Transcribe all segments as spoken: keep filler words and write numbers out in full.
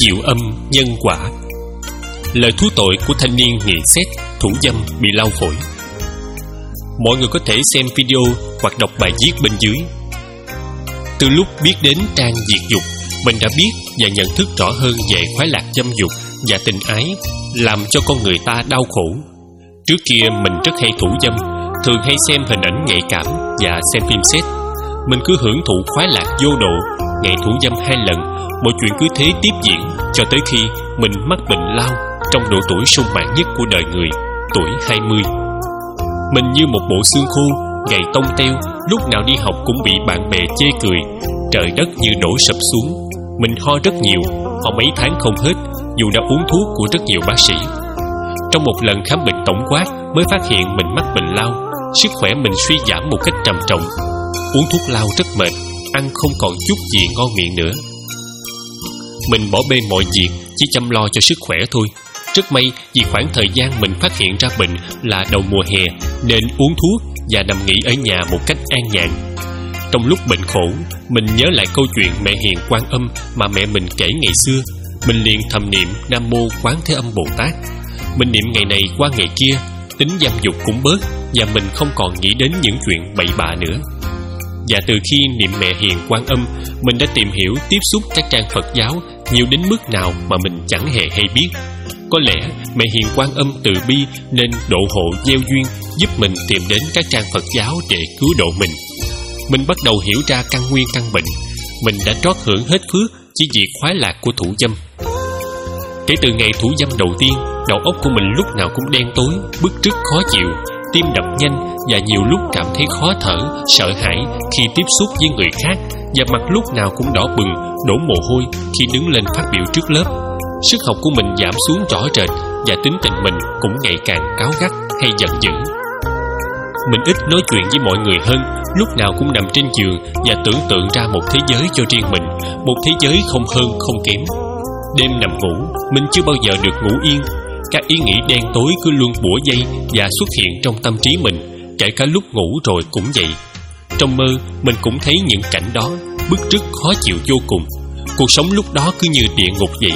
diệu âm nhân quả. Lời thú tội của thanh niên nghị xét thủ dâm bị lau phổi. Mọi người có thể xem video hoặc đọc bài viết bên dưới. Từ lúc biết đến trang diệt dục, mình đã biết và nhận thức rõ hơn về khoái lạc dâm dục và tình ái làm cho con người ta đau khổ. Trước kia mình rất hay thủ dâm, thường hay xem hình ảnh nhạy cảm và xem phim sex. Mình cứ hưởng thụ khoái lạc vô độ, ngày thủ dâm hai lần. Mọi chuyện cứ thế tiếp diễn cho tới khi mình mắc bệnh lao trong độ tuổi sung mãn nhất của đời người, tuổi hai mươi. Mình như một bộ xương khô, gầy tông teo, lúc nào đi học cũng bị bạn bè chê cười. Trời đất như đổ sập xuống. Mình ho rất nhiều, ho mấy tháng không hết, dù đã uống thuốc của rất nhiều bác sĩ. Trong một lần khám bệnh tổng quát mới phát hiện mình mắc bệnh lao. Sức khỏe mình suy giảm một cách trầm trọng. Uống thuốc lao rất mệt, ăn không còn chút gì ngon miệng nữa. Mình bỏ bê mọi việc, chỉ chăm lo cho sức khỏe thôi. Rất may vì khoảng thời gian mình phát hiện ra bệnh là đầu mùa hè, nên uống thuốc và nằm nghỉ ở nhà một cách an nhàn. Trong lúc bệnh khổ, mình nhớ lại câu chuyện mẹ hiền Quan Âm mà mẹ mình kể ngày xưa. Mình liền thầm niệm Nam Mô Quán Thế Âm Bồ Tát. Mình niệm ngày này qua ngày kia, tính dâm dục cũng bớt, và mình không còn nghĩ đến những chuyện bậy bạ nữa. Và từ khi niệm mẹ hiền Quan Âm, mình đã tìm hiểu, tiếp xúc các trang Phật giáo nhiều đến mức nào mà mình chẳng hề hay biết. Có lẽ mẹ hiền Quan Âm từ bi nên độ hộ gieo duyên, giúp mình tìm đến các trang Phật giáo để cứu độ mình. Mình bắt đầu hiểu ra căn nguyên căn bệnh. Mình đã trót hưởng hết phước chỉ vì khoái lạc của thủ dâm. Kể từ ngày thủ dâm đầu tiên, đầu óc của mình lúc nào cũng đen tối, bứt rứt khó chịu, tim đập nhanh và nhiều lúc cảm thấy khó thở, sợ hãi khi tiếp xúc với người khác, và mặt lúc nào cũng đỏ bừng, đổ mồ hôi khi đứng lên phát biểu trước lớp. Sức học của mình giảm xuống rõ rệt, và tính tình mình cũng ngày càng cáu gắt hay giận dữ. Mình ít nói chuyện với mọi người hơn, lúc nào cũng nằm trên giường và tưởng tượng ra một thế giới cho riêng mình, một thế giới không hơn không kém. Đêm nằm ngủ, mình chưa bao giờ được ngủ yên. Các ý nghĩ đen tối cứ luôn bủa vây và xuất hiện trong tâm trí mình, kể cả lúc ngủ rồi cũng vậy. Trong mơ, mình cũng thấy những cảnh đó, bứt rứt khó chịu vô cùng. Cuộc sống lúc đó cứ như địa ngục vậy.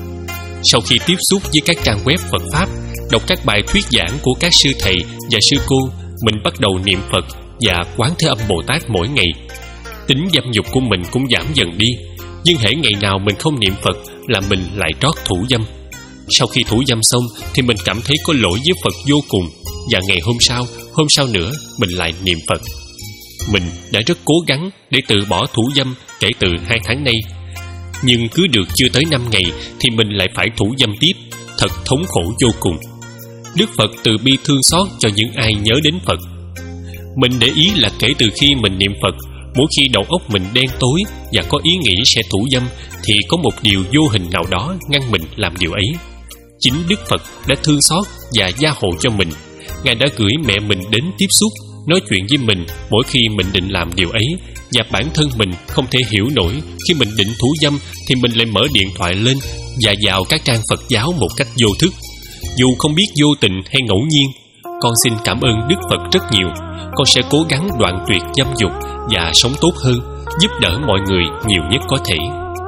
Sau khi tiếp xúc với các trang web Phật Pháp, đọc các bài thuyết giảng của các sư thầy và sư cô, mình bắt đầu niệm Phật và Quán Thế Âm Bồ Tát mỗi ngày. Tính dâm dục của mình cũng giảm dần đi. Nhưng hễ ngày nào mình không niệm Phật là mình lại trót thủ dâm. Sau khi thủ dâm xong thì mình cảm thấy có lỗi với Phật vô cùng. Và ngày hôm sau, hôm sau nữa mình lại niệm Phật. Mình đã rất cố gắng để từ bỏ thủ dâm kể từ hai tháng nay. Nhưng cứ được chưa tới năm ngày thì mình lại phải thủ dâm tiếp. Thật thống khổ vô cùng. Đức Phật từ bi thương xót cho những ai nhớ đến Phật. Mình để ý là kể từ khi mình niệm Phật, mỗi khi đầu óc mình đen tối và có ý nghĩ sẽ thủ dâm, thì có một điều vô hình nào đó ngăn mình làm điều ấy. Chính Đức Phật đã thương xót và gia hộ cho mình. Ngài đã gửi mẹ mình đến tiếp xúc, nói chuyện với mình mỗi khi mình định làm điều ấy. Và bản thân mình không thể hiểu nổi, khi mình định thủ dâm thì mình lại mở điện thoại lên và vào các trang Phật giáo một cách vô thức. Dù không biết vô tình hay ngẫu nhiên, con xin cảm ơn Đức Phật rất nhiều. Con sẽ cố gắng đoạn tuyệt dâm dục và sống tốt hơn, giúp đỡ mọi người nhiều nhất có thể.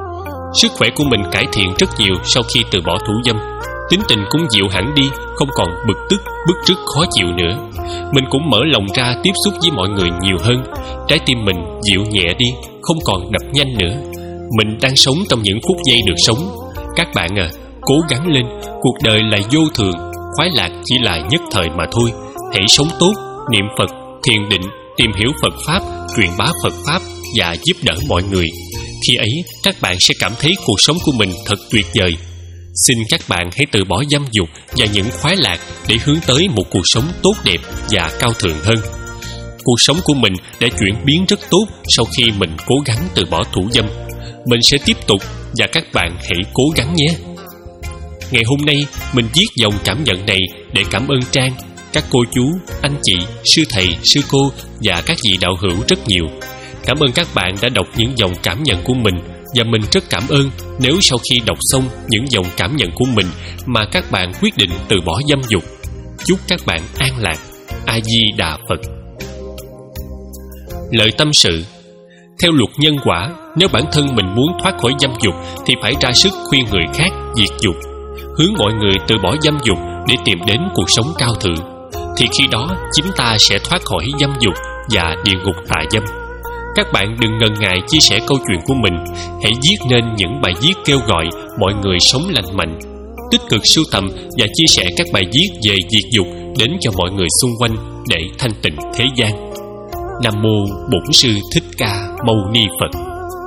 Sức khỏe của mình cải thiện rất nhiều sau khi từ bỏ thủ dâm. Tính tình cũng dịu hẳn đi, không còn bực tức, bứt rứt khó chịu nữa. Mình cũng mở lòng ra tiếp xúc với mọi người nhiều hơn. Trái tim mình dịu nhẹ đi, không còn đập nhanh nữa. Mình đang sống trong những phút giây được sống. Các bạn à, cố gắng lên, cuộc đời là vô thường, khoái lạc chỉ là nhất thời mà thôi. Hãy sống tốt, niệm Phật, thiền định, tìm hiểu Phật Pháp, truyền bá Phật Pháp và giúp đỡ mọi người. Khi ấy, các bạn sẽ cảm thấy cuộc sống của mình thật tuyệt vời. Xin các bạn hãy từ bỏ dâm dục và những khoái lạc để hướng tới một cuộc sống tốt đẹp và cao thượng hơn. Cuộc sống của mình đã chuyển biến rất tốt sau khi mình cố gắng từ bỏ thủ dâm. Mình sẽ tiếp tục và các bạn hãy cố gắng nhé. Ngày hôm nay, mình viết dòng cảm nhận này để cảm ơn Trang, các cô chú, anh chị, sư thầy, sư cô và các vị đạo hữu rất nhiều. Cảm ơn các bạn đã đọc những dòng cảm nhận của mình, và mình rất cảm ơn nếu sau khi đọc xong những dòng cảm nhận của mình mà các bạn quyết định từ bỏ dâm dục. Chúc các bạn an lạc. A Di Đà Phật. Lời tâm sự. Theo luật nhân quả, nếu bản thân mình muốn thoát khỏi dâm dục thì phải ra sức khuyên người khác diệt dục, hướng mọi người từ bỏ dâm dục để tìm đến cuộc sống cao thượng. Thì khi đó chính ta sẽ thoát khỏi dâm dục và địa ngục tà dâm. Các bạn đừng ngần ngại chia sẻ câu chuyện của mình. Hãy viết nên những bài viết kêu gọi mọi người sống lành mạnh, tích cực sưu tầm và chia sẻ các bài viết về diệt dục đến cho mọi người xung quanh để thanh tịnh thế gian. Nam mô Bổn Sư Thích Ca Mâu Ni Phật.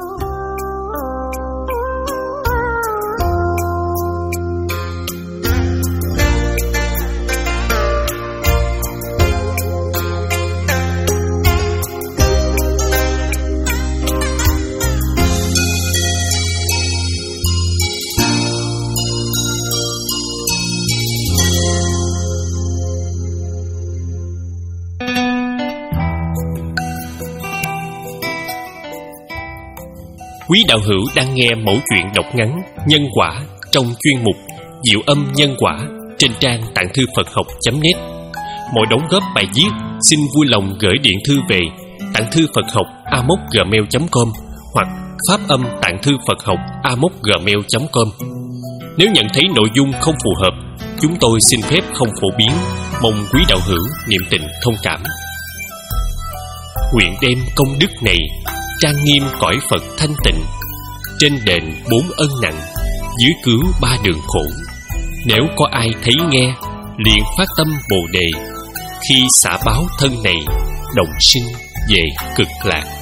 Quý đạo hữu đang nghe mẩu chuyện đọc ngắn Nhân Quả trong chuyên mục Diệu Âm Nhân Quả trên trang tạng thư Phật học chấm net. Mọi đóng góp bài viết xin vui lòng gửi điện thư về tạng thư Phật học a mốc gmail chấm com hoặc pháp âm tạng thư Phật học a mốc gmail chấm com. Nếu nhận thấy nội dung không phù hợp, chúng tôi xin phép không phổ biến, mong quý đạo hữu niệm tình thông cảm. Nguyện đem công đức này trang nghiêm cõi Phật thanh tịnh, trên đền bốn ân nặng, dưới cứu ba đường khổ. Nếu có ai thấy nghe, liền phát tâm Bồ đề, khi xả báo thân này, đồng sinh về cực lạc.